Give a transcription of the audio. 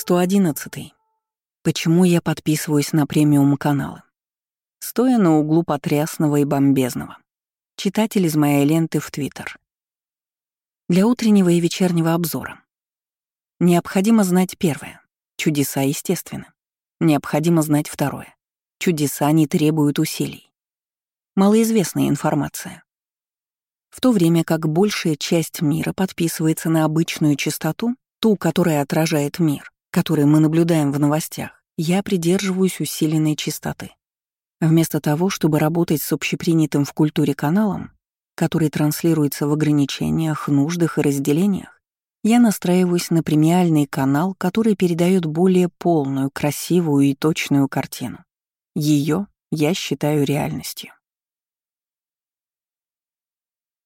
111. Почему я подписываюсь на премиум-каналы? Стоя на углу потрясного и бомбезного. Читатель из моей ленты в Твиттер. Для утреннего и вечернего обзора. Необходимо знать первое. Чудеса естественны. Необходимо знать второе. Чудеса не требуют усилий. Малоизвестная информация. В то время как большая часть мира подписывается на обычную частоту, ту, которая отражает мир, который мы наблюдаем в новостях, я придерживаюсь усиленной частоты. Вместо того, чтобы работать с общепринятым в культуре каналом, который транслируется в ограничениях, нуждах и разделениях, я настраиваюсь на премиальный канал, который передает более полную, красивую и точную картину. Ее я считаю реальностью.